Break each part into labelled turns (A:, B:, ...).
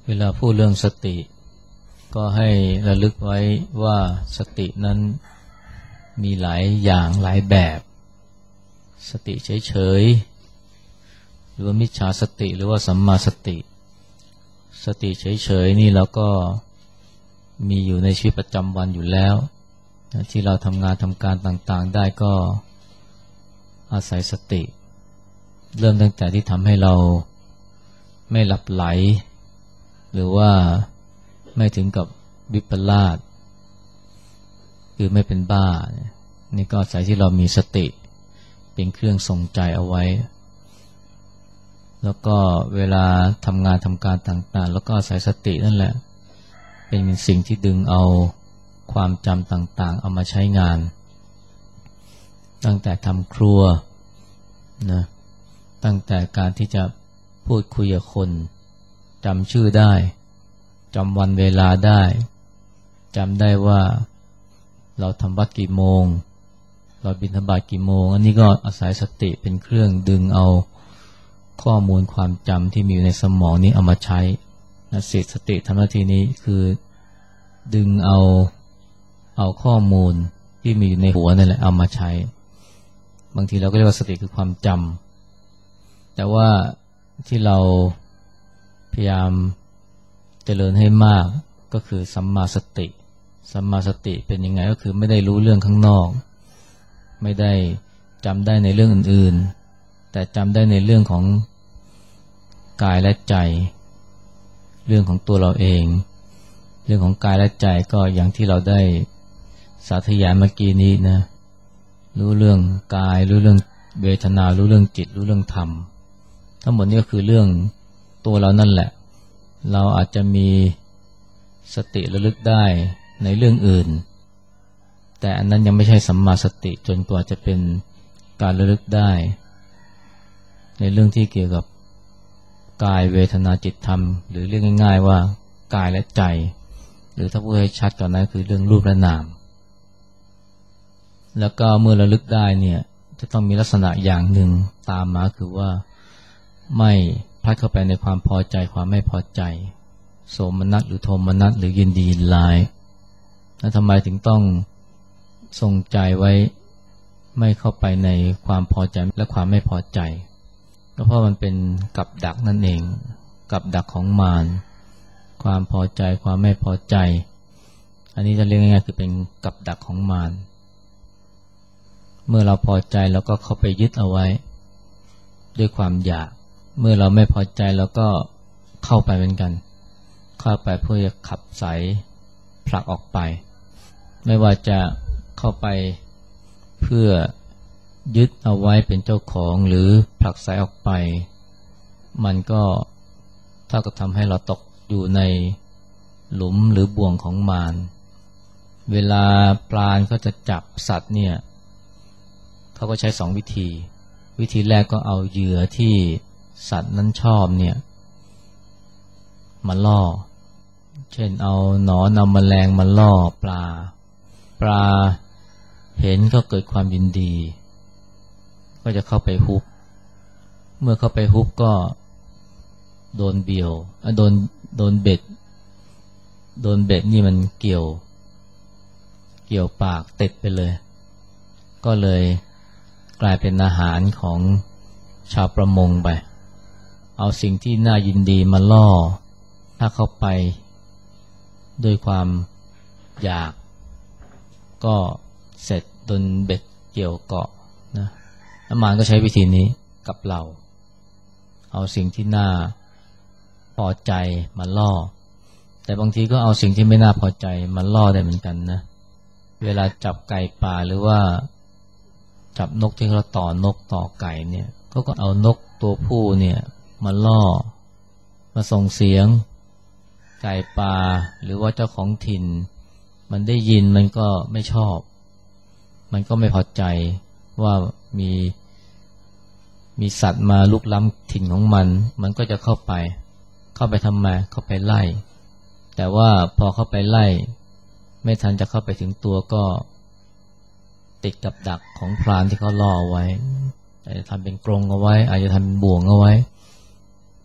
A: เวลาพูดเรื่องสติก็ให้ระลึกไว้ว่าสตินั้นมีหลายอย่างหลายแบบสติเฉยๆหรือว่ามิจฉาสติหรือว่าสัมมาสติสติเฉยๆนี่เราก็มีอยู่ในชีวิตประจำวันอยู่แล้วที่เราทำงานทำการต่างๆได้ก็อาศัยสติเริ่มตั้งแต่ที่ทำให้เราไม่หลับไหลหรือว่าไม่ถึงกับวิปลาสคือไม่เป็นบ้านี่ก็อาศัยที่เรามีสติเป็นเครื่องทรงใจเอาไว้แล้วก็เวลาทำงานทำการต่างๆแล้วก็อาศัยสตินั่นแหละเป็นสิ่งที่ดึงเอาความจำต่างๆเอามาใช้งานตั้งแต่ทำครัวนะตั้งแต่การที่จะพูดคุยกับคนจำชื่อได้จำวันเวลาได้จำได้ว่าเราทำวัดกี่โมงเราบิณฑบาตกี่โมงอันนี้ก็อาศัยสติเป็นเครื่องดึงเอาข้อมูลความจำที่มีอยู่ในสมองนี้เอามาใช้สติทำหน้าที่นี้คือดึงเอาข้อมูลที่มีอยู่ในหัวนั่นแหละเอามาใช้บางทีเราก็เรียกว่าสติคือความจำแต่ว่าที่เราพยายามเจริญให้มากก็คือสัมมาสติสัมมาสติเป็นยังไงก็คือไม่ได้รู้เรื่องข้างนอกไม่ได้จำได้ในเรื่องอื่นๆแต่จำได้ในเรื่องของกายและใจเรื่องของตัวเราเองเรื่องของกายและใจก็อย่างที่เราได้สาธยายเมื่อกี้นี้นะรู้เรื่องกายรู้เรื่องเวทนารู้เรื่องจิตรู้เรื่องธรรมทั้งหมดนี้ก็คือเรื่องตัวเรานั่นแหละเราอาจจะมีสติระลึกได้ในเรื่องอื่นแต่อันนั้นยังไม่ใช่สัมมาสติจนกว่าจะเป็นการระลึกได้ในเรื่องที่เกี่ยวกับกายเวทนาจิตธรรมหรือเรียกง่ายๆว่ากายและใจหรือถ้าพูดให้ชัดกว่านั้นคือเรื่องรูปและนามแล้วก็เมื่อระลึกได้เนี่ยจะต้องมีลักษณะอย่างหนึ่งตามมาคือว่าไม่พลัดเข้าไปในความพอใจความไม่พอใจโสมนัสหรือโทมนัสหรือยินดียินร้ายแล้วทำไมถึงต้องทรงใจไว้ไม่เข้าไปในความพอใจและความไม่พอใจก็เพราะมันเป็นกับดักนั่นเองกับดักของมารความพอใจความไม่พอใจอันนี้จะเรียกง่ายๆคือเป็นกับดักของมารเมื่อเราพอใจเราก็เข้าไปยึดเอาไว้ด้วยความอยากเมื่อเราไม่พอใจเราก็เข้าไปเหมือนกันเข้าไปเพื่อจะขับไสผลักออกไปไม่ว่าจะเข้าไปเพื่อยึดเอาไว้เป็นเจ้าของหรือผลักไสออกไปมันก็เท่ากับทำให้เราตกอยู่ในหลุมหรือบ่วงของมารเวลาปราณเขาจะจับสัตว์เนี่ยเขาก็ใช้สองวิธีวิธีแรกก็เอาเหยื่อที่สัตว์นั้นชอบเนี่ยมาล่อเช่นเอาหนอนเอาแมลงมาล่อปลาเห็นก็เกิดความยินดีก็จะเข้าไปฮุบเมื่อเข้าไปฮุบก็โดนเบี่ยวโดนเบ็ดนี่มันเกี่ยวปากติดไปเลยก็เลยกลายเป็นอาหารของชาวประมงไปเอาสิ่งที่น่ายินดีมาล่อถ้าเข้าไปด้วยความอยากก็เสร็จโดนเบ็ดเกี่ยวเกาะนะมารก็ใช้วิธีนี้กับเราเอาสิ่งที่น่าพอใจมาล่อแต่บางทีก็เอาสิ่งที่ไม่น่าพอใจมาล่อได้เหมือนกันนะเวลาจับไก่ป่าหรือว่าจับนกที่เขาต่อนกต่อไก่เนี่ยเขาก็เอานกตัวผู้เนี่ยมาล่อมาส่งเสียงไก่ป่าหรือว่าเจ้าของถิ่นมันได้ยินมันก็ไม่ชอบมันก็ไม่พอใจว่ามีสัตว์มาลุกล้ำถิ่นของมันก็จะเข้าไปทำไมเข้าไปไล่แต่ว่าพอเข้าไปไล่ไม่ทันจะเข้าไปถึงตัวก็ติดกับดักของพรานที่เขาล่อไว้อาจจะทำเป็นกรงเอาไว้อาจจะทำเป็นบ่วงเอาไว้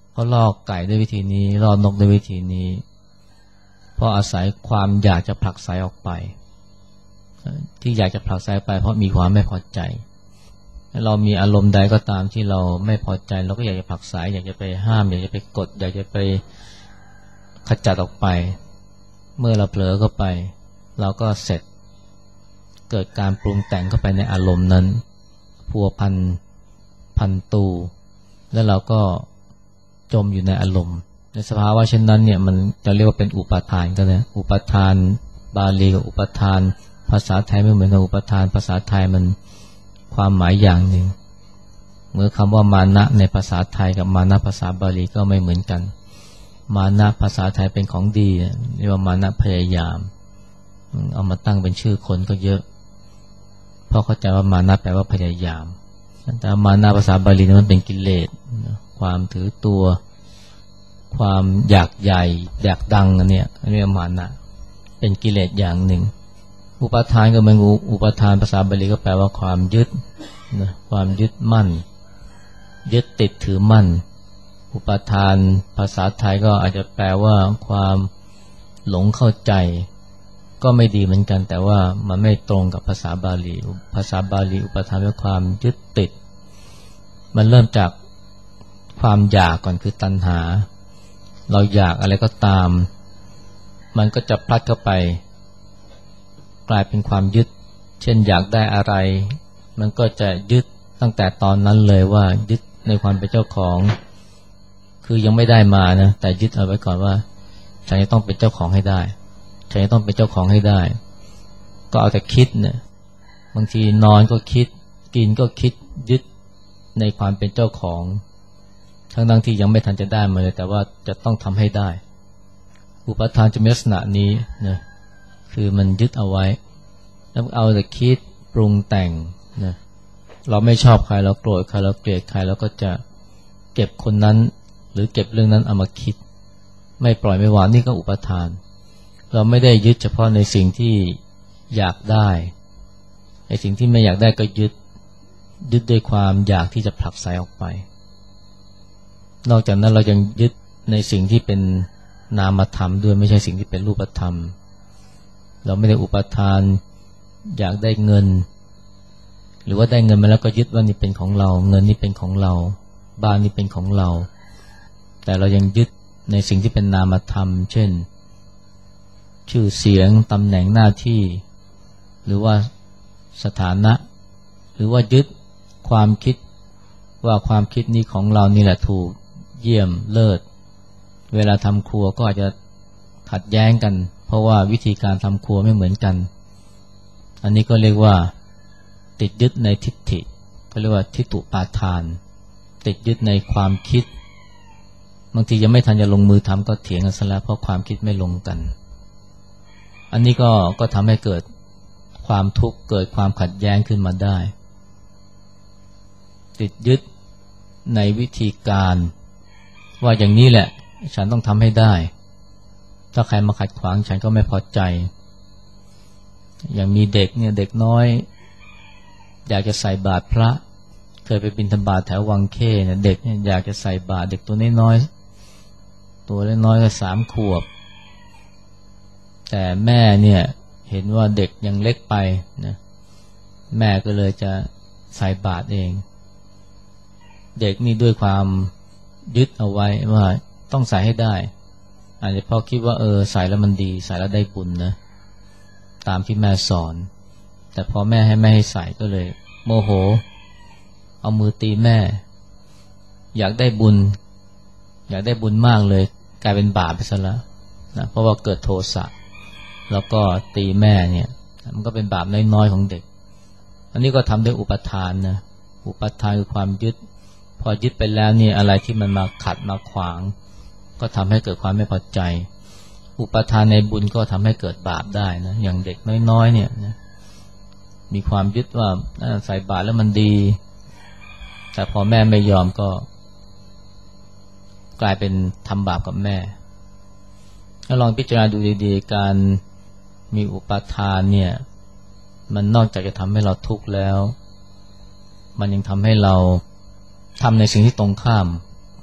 A: เขาล่อไก่ด้วยวิธีนี้ล่อนกด้วยวิธีนี้เพราะอาศัยความอยากจะผลักไสออกไปที่อยากจะผลักไสไปเพราะมีความไม่พอใจเรามีอารมณ์ใดก็ตามที่เราไม่พอใจเราก็อยากจะผลักไสอยากจะไปห้ามอยากจะไปกดอยากจะไปขจัดออกไปเมื่อเราเผลอเข้าไปเราก็เสร็จเกิดการปรุงแต่งเข้าไปในอารมณ์นั้นพัวพันตูแล้วเราก็จมอยู่ในอารมณ์ในสภาวะเช่นนั้นเนี่ยมันจะเรียกว่าเป็นอุปาทานก็ได้อุปาทานบาลีกับอุปาทานภาษาไทยไม่เหมือนกับอุปาทานภาษาไทยมันความหมายอย่างหนึ่งเมื่อคำว่ามานะในภาษาไทยกับมานะภาษาบาลีก็ไม่เหมือนกันมานะภาษาไทยเป็นของดีเรียกว่ามานะพยายามเอามาตั้งเป็นชื่อคนก็เยอะเพราะเข้าใจว่ามานะแปลว่าพยายามแต่มานะภาษาบาลีนั้นมันเป็นกิเลสความถือตัวความอยากใหญ่อยากดังอันเนี้ยเรียกว่ามานะเป็นกิเลสอย่างหนึ่งอุปาทานก็เหมือนอุปาทานภาษาบาลีก็แปลว่าความยึดนะความยึดมั่นยึดติดถือมั่นอุปาทานภาษาไทยก็อาจจะแปลว่าความหลงเข้าใจก็ไม่ดีเหมือนกันแต่ว่ามันไม่ตรงกับภาษาบาลีภาษาบาลีอุปาทานเป็นความยึดติดมันเริ่มจากความอยากก่อนคือตัณหาเราอยากอะไรก็ตามมันก็จะพลัดเข้าไปกลายเป็นความยึดเช่นอยากได้อะไรมันก็จะยึดตั้งแต่ตอนนั้นเลยว่ายึดในความเป็นเจ้าของคือยังไม่ได้มานะแต่ยึดเอาไว้ก่อนว่าฉันจะต้องเป็นเจ้าของให้ได้ฉันจะต้องเป็นเจ้าของให้ได้ก็เอาแต่คิดเนี่ยบางทีนอนก็คิดกินก็คิดยึดในความเป็นเจ้าของทั้งที่ยังไม่ทันจะได้มาเลยแต่ว่าจะต้องทำให้ได้อุปาทานจะมีลักษณะนี้นะคือมันยึดเอาไว้แล้วเอาแต่คิดปรุงแต่งนะเราไม่ชอบใครเราโกรธใครเราเกลียดใครเราก็จะเก็บคนนั้นหรือเก็บเรื่องนั้นเอามาคิดไม่ปล่อยไม่วางนี่ก็อุปาทานเราไม่ได้ยึดเฉพาะในสิ่งที่อยากได้ไอ้สิ่งที่ไม่อยากได้ก็ยึดด้วยความอยากที่จะผลักไสออกไปนอกจากนั้นเรายังยึดในสิ่งที่เป็นนามธรรมด้วยไม่ใช่สิ่งที่เป็นรูปธรรมเราไม่ได้อุปทานอยากได้เงินหรือว่าได้เงินมาแล้วก็ยึดว่านี่เป็นของเราเงินนี่เป็นของเราบ้านนี่เป็นของเราแต่เรายังยึดในสิ่งที่เป็นนามธรรมเช่นชื่อเสียงตำแหน่งหน้าที่หรือว่าสถานะหรือว่ายึดความคิดว่าความคิดนี้ของเรานี่แหละถูกเยี่ยมเลิศเวลาทำครัวก็อาจจะขัดแย้งกันเพราะว่าวิธีการทำครัวไม่เหมือนกันอันนี้ก็เรียกว่าติดยึดในทิฏฐิก็เรียกว่าทิฏฐุปาทานติดยึดในความคิดบางทียังไม่ทันจะลงมือทำก็เถียงกันซะแล้วเพราะความคิดไม่ลงกันอันนี้ก็ทำให้เกิดความทุกข์เกิดความขัดแย้งขึ้นมาได้ติดยึดในวิธีการว่าอย่างนี้แหละฉันต้องทำให้ได้ถ้าใครมาขัดขวางฉันก็ไม่พอใจอย่างมีเด็กเนี่ยเด็กน้อยอยากจะใส่บาตรพระเคยไปบิณฑบาตแถววังเข้เนี่ยเด็กเนี่ยอยากจะใส่บาตรเด็กตัวน้อยๆตัวน้อยๆก็3 ขวบแต่แม่เนี่ยเห็นว่าเด็กยังเล็กไปนะแม่ก็เลยจะใส่บาตรเองเด็กนี่ด้วยความยึดเอาไว้ว่าต้องใส่ให้ได้อาจจะพอคิดว่าใส่แล้วมันดีใส่แล้วได้บุญนะตามที่แม่สอนแต่พอแม่ให้ไม่ให้ใส่ก็เลยโมโหเอามือตีแม่อยากได้บุญมากเลยกลายเป็นบาปไปซะแล้วนะเพราะว่าเกิดโทสะแล้วก็ตีแม่เนี่ยมันก็เป็นบาปน้อยๆของเด็กอันนี้ก็ทำด้วยอุปทานนะอุปทานคือความยึดพอยึดไปแล้วนี่อะไรที่มันมาขัดมาขวางก็ทำให้เกิดความไม่พอใจอุปทานในบุญก็ทำให้เกิดบาปได้นะอย่างเด็กน้อยๆเนี่ยนะมีความยึดว่าใส่บาตรแล้วมันดีแต่พอแม่ไม่ยอมก็กลายเป็นทำบาปกับแม่ถ้าลองพิจารณาดูดีๆการมีอุปทานเนี่ยมันนอกจากจะทำให้เราทุกข์แล้วมันยังทำให้เราทำในสิ่งที่ตรงข้าม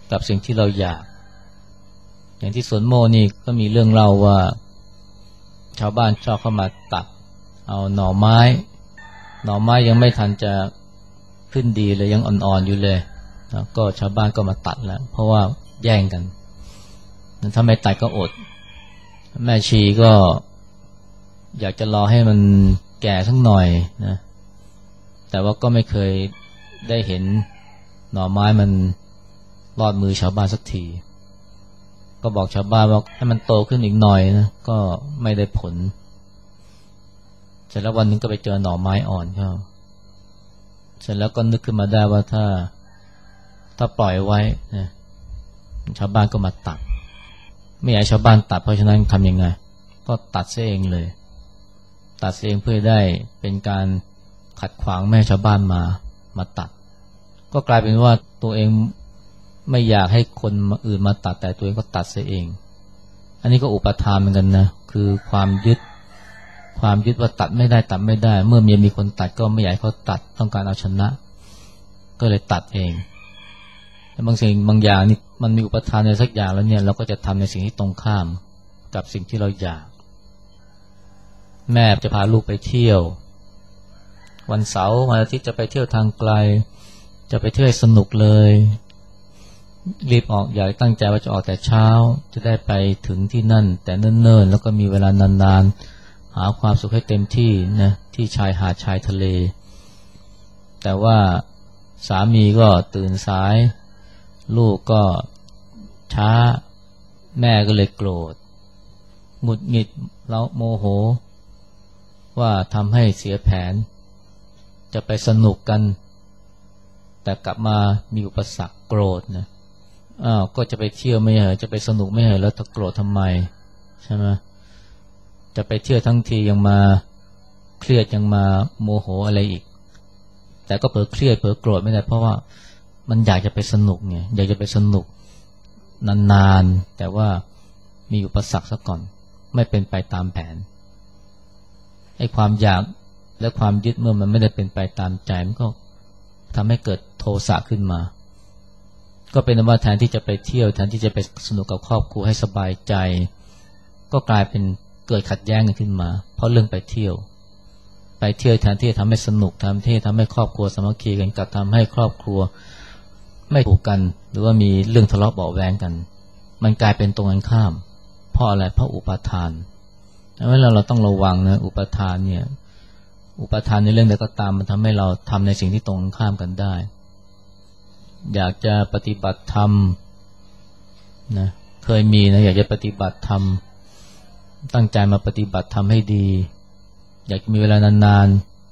A: กับสิ่งที่เราอยากอย่างที่สวนโมกนี่ก็มีเรื่องเล่าว่าชาวบ้านชอบเข้ามาตัดเอาหน่อไม้ยังไม่ทันจะขึ้นดีเลยยังอ่อนๆอยู่เลยแล้วก็ชาวบ้านก็มาตัดแล้วเพราะว่าแย่งกันถ้าไม่ตัดก็อดแม่ชีก็อยากจะรอให้มันแก่สักหน่อยนะแต่ว่าก็ไม่เคยได้เห็นหน่อไม้มันรอดมือชาวบ้านสักทีก็บอกชาวบ้านว่าให้มันโตขึ้นอีกหน่อยนะก็ไม่ได้ผลเสร็จแล้ววันนึงก็ไปเจอหน่อไม้อ่อนเข้าเสร็จแล้วก็นึกขึ้นมาได้ว่าถ้าปล่อยไว้นะชาวบ้านก็มาตัดไม่อยากให้ชาวบ้านตัดเพราะฉะนั้นทำยังไงก็ตัดเสียเองเลยตัดเสียเองเพื่อได้เป็นการขัดขวางไม่ให้ชาวบ้านมาตัดก็กลายเป็นว่าตัวเองไม่อยากให้คนอื่นมาตัดแต่ตัวเองก็ตัดเสียเองอันนี้ก็อุปทานเหมือนกันนะคือความยึดว่าตัดไม่ได้เมื่อมีคนตัดก็ไม่อยากให้เขาตัดต้องการเอาชนะก็เลยตัดเองแต่บางสิ่งบางอย่างนี่มันมีอุปทานในสักอย่างแล้วเนี่ยเราก็จะทำในสิ่งที่ตรงข้ามกับสิ่งที่เราอยากแม่จะพาลูกไปเที่ยววันเสาร์วันอาทิตย์จะไปเที่ยวทางไกลจะไปเที่ยวสนุกเลยรีบออกอยากตั้งใจว่าจะออกแต่เช้าจะได้ไปถึงที่นั่นแต่เนิ่นๆแล้วก็มีเวลานานๆหาความสุขให้เต็มที่นะที่ชายหาดชายทะเลแต่ว่าสามีก็ตื่นสายลูกก็ช้าแม่ก็เลยโกรธหงุดหงิดแล้วโมโหว่าทำให้เสียแผนจะไปสนุกกันแต่กลับมามีอุปสรรคโกรธนะก็จะไปเที่ยวไม่เหรอจะไปสนุกไม่เหรอแล้วถ้าโกรธทำไมใช่ไหมจะไปเที่ยวทั้งทียังมาเครียดยังมาโมโหอะไรอีกแต่ก็เผลอเครียดเผลอโกรธไม่ได้เพราะว่ามันอยากจะไปสนุกไงอยากจะไปสนุกนานๆแต่ว่ามีอุปสรรคซะก่อนไม่เป็นไปตามแผนไอ้ความอยากและความยึดเมื่อมันไม่ได้เป็นไปตามใจมันก็ทำให้เกิดโทสะขึ้นมาก็เป็นว่าแทนที่จะไปเที่ยวแทนที่จะไปสนุกกับครอบครัวให้สบายใจก็กลายเป็นเกิดขัดแย้งกันขึ้นมาเพราะเรื่องไปเที่ยวแทนที่จะทำให้สนุกทำให้ครอบครัวสามัคคีกันกับทำให้ครอบครัวไม่ถูกกันหรือว่ามีเรื่องทะเลาะเบาะแว้งกันมันกลายเป็นตรงกันข้ามเพราะอะไรเพราะอุปาทานดังนั้นเราต้องระวังนะอุปาทานเนี่ยอุปาทานในเรื่องใดก็ตามมันทำให้เราทำในสิ่งที่ตรงกันข้ามกันได้อยากจะปฏิบัติธรรมนะเคยมีนะอยากจะปฏิบัติธรรมตั้งใจมาปฏิบัติธรรมให้ดีอยากมีเวลานาน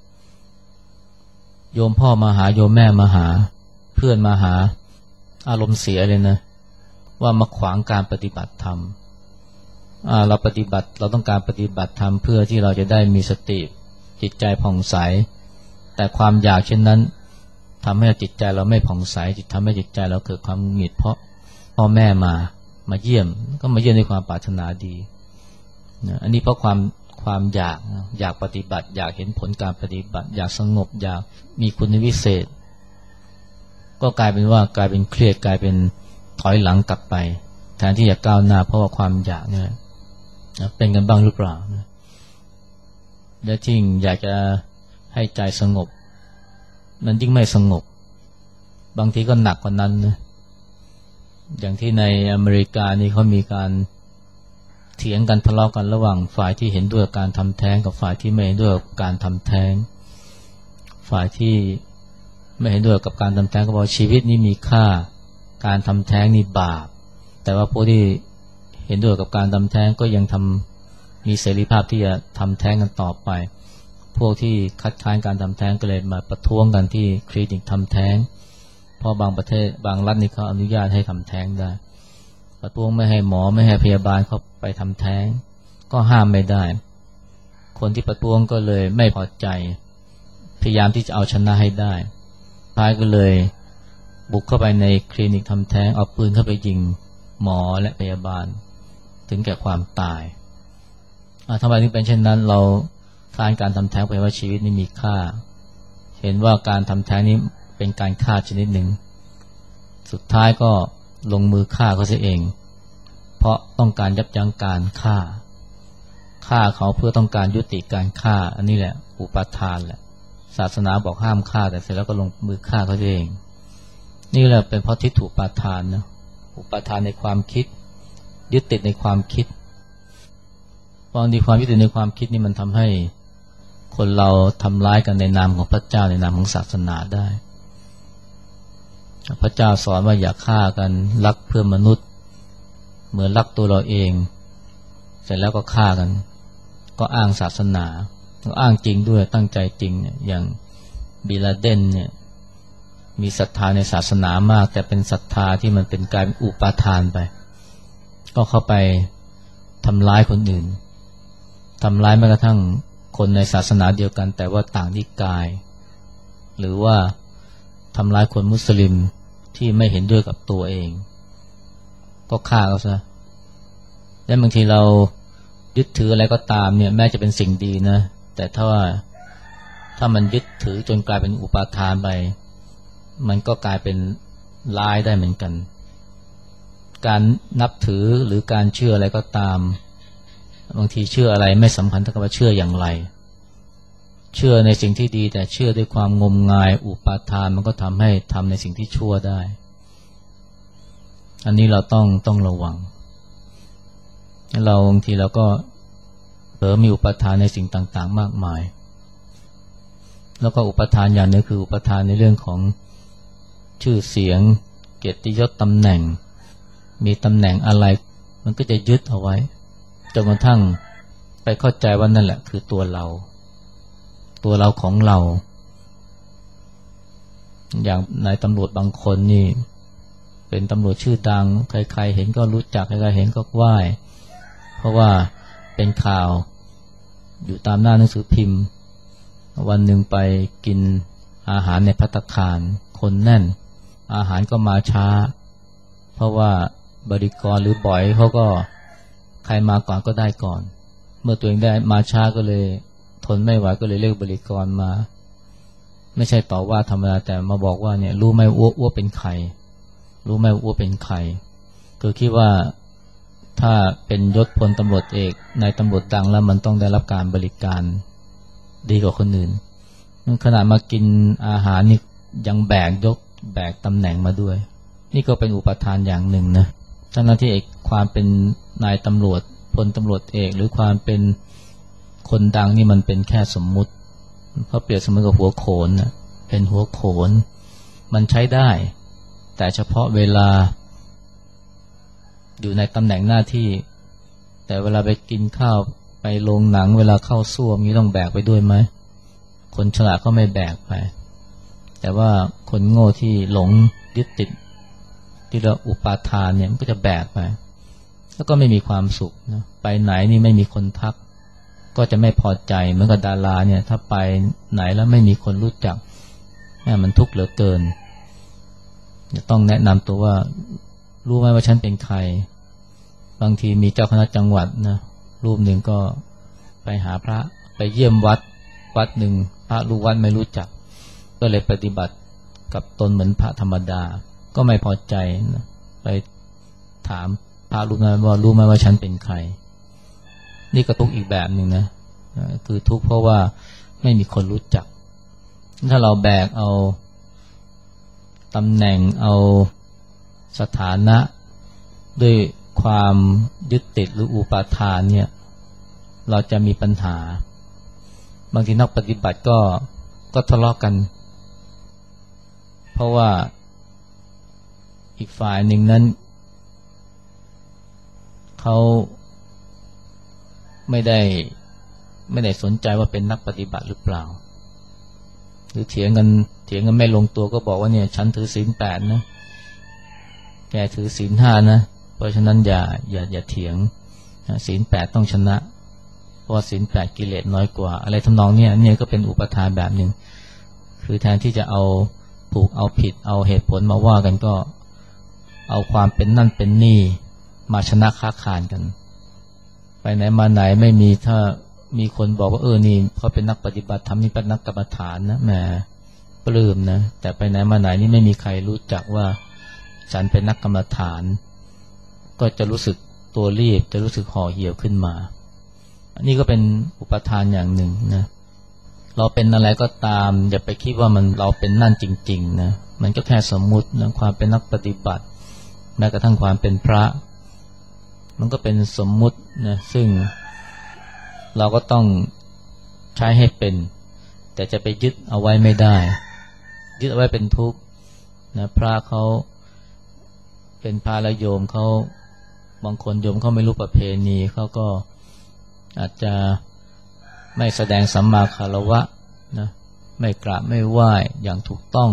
A: ๆโยมพ่อมาหาโยมแม่มาหาเพื่อนมาหาอารมณ์เสียเลยนะว่ามาขวางการปฏิบัติธรรมเราต้องการปฏิบัติธรรมเพื่อที่เราจะได้มีสติจิตใจผ่องใสแต่ความอยากเช่นนั้นทำให้จิตใจเราไม่ผ่องใสทำให้จิตใจเราเกิดความหงุดหงิดเพราะพ่อแม่มาเยี่ยมก็มาเยี่ยมด้วยความปรารถนาดีนะอันนี้เพราะความอยากปฏิบัติอยากเห็นผลการปฏิบัติอยากสงบอยากมีคุณวิเศษก็กลายเป็นเครียดกลายเป็นถอยหลังกลับไปแทนที่จะก้าวหน้าเพราะว่าความอยากเนี่ยเป็นกันบ้างหรือเปล่านะและจริงอยากจะให้ใจสงบมันยิ่งไม่สงบบางทีก็หนักกว่านั้นนะอย่างที่ในอเมริกานี่เขามีการเถียงกันทะเลาะกันระหว่างฝ่ายที่เห็นด้วยกับการทำแท้งกับฝ่ายที่ไม่เห็นด้วยกับการทำแท้งฝ่ายที่ไม่เห็นด้วยกับการทำแท้งก็บอกชีวิตนี้มีค่าการทำแท้งนี่บาปแต่ว่าพวกที่เห็นด้วยกับการทำแท้งก็ยังมีเสรีภาพที่จะทำแท้งกันต่อไปพวกที่คัดค้านการทำแท้งก็เลยมาประท้วงกันที่คลินิกทำแท้งเพราะบางประเทศบางรัฐนี่เขาอนุญาตให้ทำแท้งได้ประท้วงไม่ให้หมอไม่ให้พยาบาลเขาไปทำแท้งก็ห้ามไม่ได้คนที่ประท้วงก็เลยไม่พอใจพยายามที่จะเอาชนะให้ได้ท้ายก็เลยบุกเข้าไปในคลินิกทำแท้งเอาปืนเข้าไปยิงหมอและพยาบาลถึงแก่ความตายทำไมถึงเป็นเช่นนั้นเราการทำแท้งเป็นว่าชีวิตนี้มีค่าเห็นว่าการทำแท้งนี้เป็นการฆ่าชนิดหนึ่งสุดท้ายก็ลงมือฆ่าเขาเสียเองเพราะต้องการยับยั้งการฆ่าเขาเพื่อต้องการยุติการฆ่าอันนี้แหละอุปาทานแหละศาสนาบอกห้ามฆ่าแต่เสร็จแล้วก็ลงมือฆ่าเขาเองนี่แหละเป็นเพราะทิฏฐุปาทานนะอุปาทานในความคิดยึดติดในความคิดบางทีความยึดติดในความคิดนี่มันทำให้คนเราทำร้ายกันในนามของพระเจ้าในนามของศาสนาได้พระเจ้าสอนว่าอย่าฆ่ากันรักเพื่อนมนุษย์เหมือนรักตัวเราเองเสร็จแล้วก็ฆ่ากันก็อ้างศาสนาก็อ้างจริงด้วยตั้งใจจริงเนี่ยอย่างบินลาเดนเนี่ยมีศรัทธาในศาสนามากแต่เป็นศรัทธาที่มันเป็นการอุปาทานไปก็เข้าไปทำร้ายคนอื่นทำร้ายแม้กระทั่งคนในศาสนาเดียวกันแต่ว่าต่างนิกายหรือว่าทำร้ายคนมุสลิมที่ไม่เห็นด้วยกับตัวเองก็ฆ่าเขาซะและบางทีเรายึดถืออะไรก็ตามเนี่ยแม้จะเป็นสิ่งดีนะแต่ถ้ามันยึดถือจนกลายเป็นอุปาทานไปมันก็กลายเป็นร้ายได้เหมือนกันการนับถือหรือการเชื่ออะไรก็ตามบางทีเชื่ออะไรไม่สำคัญเท่ากับว่าเชื่ออย่างไรเชื่อในสิ่งที่ดีแต่เชื่อด้วยความงมงายอุปาทานมันก็ทำให้ทำในสิ่งที่ชั่วได้อันนี้เราต้องระวังเราบางทีเราก็เผลอมีอุปทานในสิ่งต่างๆมากมายแล้วก็อุปทานอย่างนึงคืออุปทานในเรื่องของชื่อเสียงเกียรติยศตำแหน่งมีตำแหน่งอะไรมันก็จะยึดเอาไว้จนกระทั่งไปเข้าใจว่านั่นแหละคือตัวเราของเราอย่างนายตำรวจบางคนนี่เป็นตำรวจชื่อดังใครๆเห็นก็รู้จักใครๆเห็นก็ไหว้เพราะว่าเป็นข่าวอยู่ตามหน้าหนังสือพิมพ์วันหนึ่งไปกินอาหารในภัตตาคารคนแน่นอาหารก็มาช้าเพราะว่าบริกรหรือบ่อยเขาก็ใครมาก่อนก็ได้ก่อนเมื่อตัวเองได้มาช้าก็เลยทนไม่ไหวก็เลยเรียกบริกรมาไม่ใช่ต่อว่าธรรมดาแต่มาบอกว่าเนี่ยรู้ไหมอ้วเป็นใครรู้ไหมอ้วเป็นใครคือคิดว่าถ้าเป็นยศพลตำรวจเอกนายตำรวจดังแล้วมันต้องได้รับการบริการดีกว่าคนอื่นขนาดมากินอาหารนี่ยังแบกตำแหน่งมาด้วยนี่ก็เป็นอุปทานอย่างหนึ่งนะทั้งที่เอกความเป็นนายตำรวจพลตำรวจเอกหรือความเป็นคนดังนี่มันเป็นแค่สมมุติเพราะเปรียบเสมือนกับหัวโขนนะเป็นหัวโขนมันใช้ได้แต่เฉพาะเวลาอยู่ในตำแหน่งหน้าที่แต่เวลาไปกินข้าวไปโรงหนังเวลาเข้าส้วมนี่ต้องแบกไปด้วยไหมคนฉลาดก็ไม่แบกไปแต่ว่าคนโง่ที่หลงยึดติดที่เราอุปาทานเนี่ยมันก็จะแบกไปแล้วก็ไม่มีความสุขนะไปไหนนี่ไม่มีคนทักก็จะไม่พอใจเหมือนกับดาราเนี่ยถ้าไปไหนแล้วไม่มีคนรู้จักเนี่ยมันทุกข์เหลือเกินจะต้องแนะนำตัวว่ารู้ไหมว่าฉันเป็นใครบางทีมีเจ้าคณะจังหวัดนะรูปหนึ่งก็ไปหาพระไปเยี่ยมวัดหนึ่งพระรู้วัดไม่รู้จักก็เลยปฏิบัติกับตนเหมือนพระธรรมดาก็ไม่พอใจนะไปถามพระรูปนั้นว่ารู้ไหมว่าฉันเป็นใครนี่ก็ทุกข์อีกแบบหนึ่งนะคือทุกข์เพราะว่าไม่มีคนรู้จักถ้าเราแบกเอาตำแหน่งเอาสถานะด้วยความยึดติดหรืออุปาทานเนี่ยเราจะมีปัญหาบางทีนักปฏิบัติก็ทะเลาะกันเพราะว่าอีกฝ่ายหนึ่งนั้นเขาไม่ได้สนใจว่าเป็นนักปฏิบัติหรือเปล่าหรือเถียงกันไม่ลงตัวก็บอกว่าเนี่ยฉันถือศีล 8นะแกถือศีล 5นะเพราะฉะนั้นอย่าเถียงศีล 8ต้องชนะเพราะศีล 8กิเลสน้อยกว่าอะไรทำนองเนี่ยก็เป็นอุปทานแบบนึงคือแทนที่จะเอาถูกเอาผิดเอาเหตุผลมาว่ากันก็เอาความเป็นนั่นเป็นนี่มาชนะค้าขานกันไปไหนมาไหนไม่มีถ้ามีคนบอกว่านี่เขาเป็นนักปฏิบัติธรรมนี่เป็นนักกรรมฐานนะแหมปลื้มนะแต่ไปไหนมาไหนนี่ไม่มีใครรู้จักว่าฉันเป็นนักกรรมฐานก็จะรู้สึกตัวรีบจะรู้สึกห่อเหี่ยวขึ้นมาอันนี้ก็เป็นอุปทานอย่างหนึ่งนะเราเป็นอะไรก็ตามอย่าไปคิดว่ามันเราเป็นนั่นจริงๆนะมันก็แค่สมมุตินะความเป็นนักปฏิบัติแม้กระทั่งความเป็นพระมันก็เป็นสมมุตินะซึ่งเราก็ต้องใช้ให้เป็นแต่จะไปยึดเอาไว้ไม่ได้ยึดเอาไว้เป็นทุกข์นะพระเขาเป็นพระและโยมเขาบางคนโยมเขาไม่รู้ประเพณีเขาก็อาจจะไม่แสดงสัมมาคารวะนะไม่กราบไม่ไหว้อย่างถูกต้อง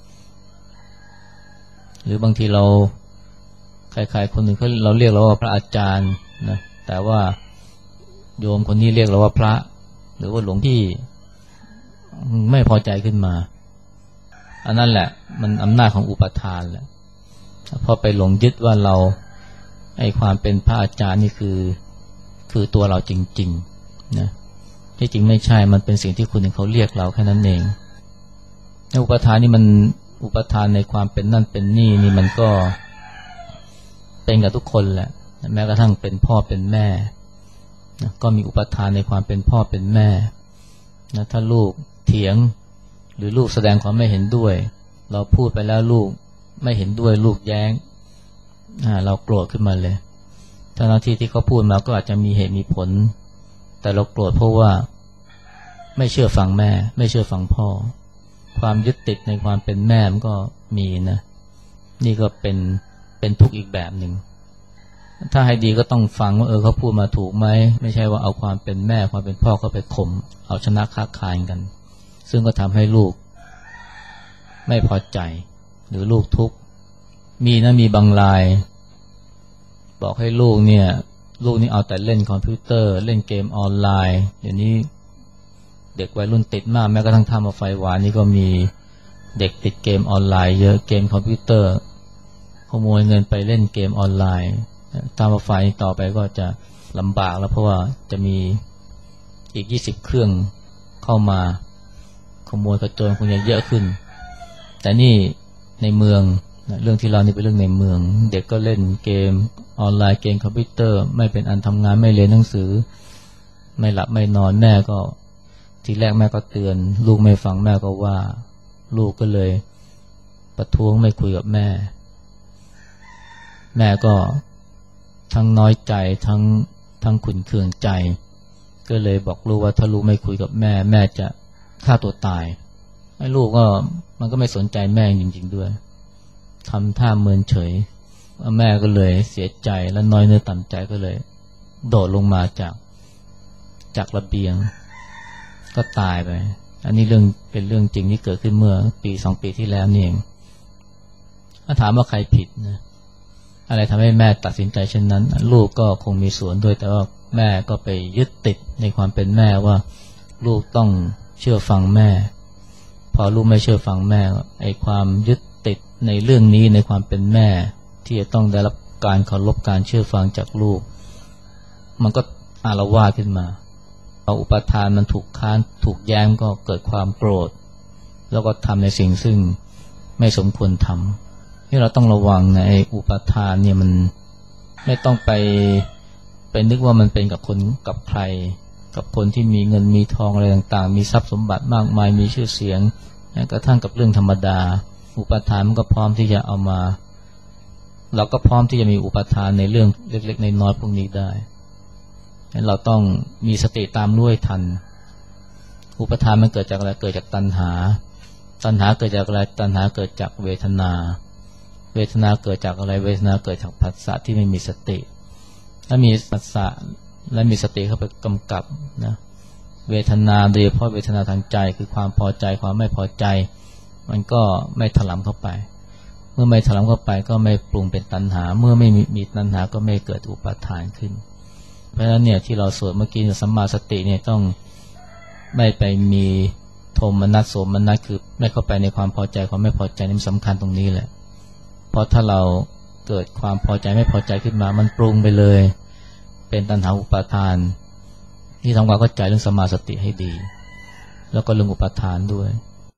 A: หรือบางทีเราใครๆคนหนึ่งเราเรียกเราว่าพระอาจารย์นะแต่ว่าโยมคนนี้เรียกเราว่าพระหรือว่าหลวงพี่ไม่พอใจขึ้นมาอันนั้นแหละมันอำนาจของอุปทานแหละพอไปหลงยึดว่าเราไอ้ความเป็นพระอาจารย์นี่คือตัวเราจริงๆนะที่จริงไม่ใช่มันเป็นสิ่งที่คนอื่นเขาเรียกเราแค่นั้นเองอุปทานนี่มันอุปทานในความเป็นนั่นเป็นนี่นี่มันก็เป็นกับทุกคนแหละแม้กระทั่งเป็นพ่อเป็นแม่นะก็มีอุปทานในความเป็นพ่อเป็นแม่นะถ้าลูกเถียงหรือลูกแสดงความไม่เห็นด้วยเราพูดไปแล้วลูกไม่เห็นด้วยลูกแย้งเราโกรธขึ้นมาเลยทั้งที่เขาพูดมาก็อาจจะมีเหตุมีผลแต่เราโกรธเพราะว่าไม่เชื่อฟังแม่ไม่เชื่อฟังพ่อความยึดติดในความเป็นแม่มันก็มีนะนี่ก็เป็นทุกข์อีกแบบหนึ่งถ้าให้ดีก็ต้องฟังว่าเขาพูดมาถูกไหมไม่ใช่ว่าเอาความเป็นแม่ความเป็นพ่อก็ไปข่มเอาชนะค้าขายกันซึ่งก็ทำให้ลูกไม่พอใจหรือลูกทุกข์มีบางรายบอกให้ลูกนี่เอาแต่เล่นคอมพิวเตอร์เล่นเกมออนไลน์เดี๋ยวนี้เด็กวัยรุ่นติดมากแม้กระทั่งทำมาไฟหวานนี่ก็มีเด็กติดเกมออนไลน์เยอะเกมคอมพิวเตอร์ขโมยเงินไปเล่นเกมออนไลน์ตามมาไฟต่อไปก็จะลำบากแล้วเพราะว่าจะมีอีก20เครื่องเข้ามาขโมยกระโจนคงจะเยอะขึ้นแต่นี่ในเมืองเรื่องที่เรานี่เป็นเรื่องในเมืองเด็กก็เล่นเกมออนไลน์เกมคอมพิวเตอร์ไม่เป็นอันทำงานไม่เรียนหนังสือไม่หลับไม่นอนแม่ก็ทีแรกแม่ก็เตือนลูกไม่ฟังแม่ก็ว่าลูกก็เลยประท้วงไม่คุยกับแม่ก็ทั้งน้อยใจทั้งขุ่นเคืองใจก็เลยบอกลูกว่าถ้าลูกไม่คุยกับแม่จะฆ่าตัวตายไอ้ลูกก็มันก็ไม่สนใจแม่จริงๆด้วยทำท่าเมินเฉยแม่ก็เลยเสียใจและน้อยเนื้อต่ำใจก็เลยโดดลงมาจากระเบียงก็ตายไปอันนี้เป็นเรื่องจริงที่เกิดขึ้นเมื่อปี2 ปีที่แล้วนี่เองถ้าถามว่าใครผิดนะอะไรทำให้แม่ตัดสินใจเช่นนั้นลูกก็คงมีส่วนด้วยแต่ว่าแม่ก็ไปยึดติดในความเป็นแม่ว่าลูกต้องเชื่อฟังแม่พอลูกไม่เชื่อฟังแม่ไอ้ความยึดติดในเรื่องนี้ในความเป็นแม่ที่จะต้องได้รับการเคารพการเชื่อฟังจากลูกมันก็อาละวาดขึ้นมาพออุปทานมันถูกค้านถูกแย้งก็เกิดความโกรธแล้วก็ทำในสิ่งซึ่งไม่สมควรทำที่เราต้องระวังในอุปทานเนี่ยมันไม่ต้องไปนึกว่ามันเป็นกับคนกับใครกับคนที่มีเงินมีทองอะไรต่างๆมีทรัพย์สมบัติมากมายมีชื่อเสียงกระทั่งกับเรื่องธรรมดาอุปทานมันก็พร้อมที่จะเอามาเราก็พร้อมที่จะมีอุปทานในเรื่องเล็กๆในน้อยพวกนี้ได้เราต้องมีสติตามรู้ให้ทันอุปทานมันเกิดจากอะไรเกิดจากตัณหาเกิดจากอะไรตัณหาเกิดจากเวทนาเกิดจากอะไรเวทนาเกิดจากผัสสะที่ไม่มีสติถ้ามีผัสสะและมีสติเข้าไปกำกับนะเวทนาโดยเฉพาะเวทนาทางใจคือความพอใจความไม่พอใจมันก็ไม่ถลำเข้าไปเมื่อไม่ถลำเข้าไปก็ไม่ปรุงเป็นตัณหาเมื่อไม่มีตัณหาก็ไม่เกิดอุปาทานขึ้นเพราะฉะนั้นเนี่ยที่เราสวดเมื่อกี้สัมมาสติเนี่ยต้องไม่ไปมีโทมนัสโสมนัสคือไม่เข้าไปในความพอใจความไม่พอใจนี่สำคัญตรงนี้แหละเพราะถ้าเราเกิดความพอใจไม่พอใจขึ้นมามันปรุงไปเลยเป็นตัณหาอุปาทานที่ทำความเข้าใจเรื่องสัมมาสติให้ดีแล้วก็เรื่องอุปาทานด้วย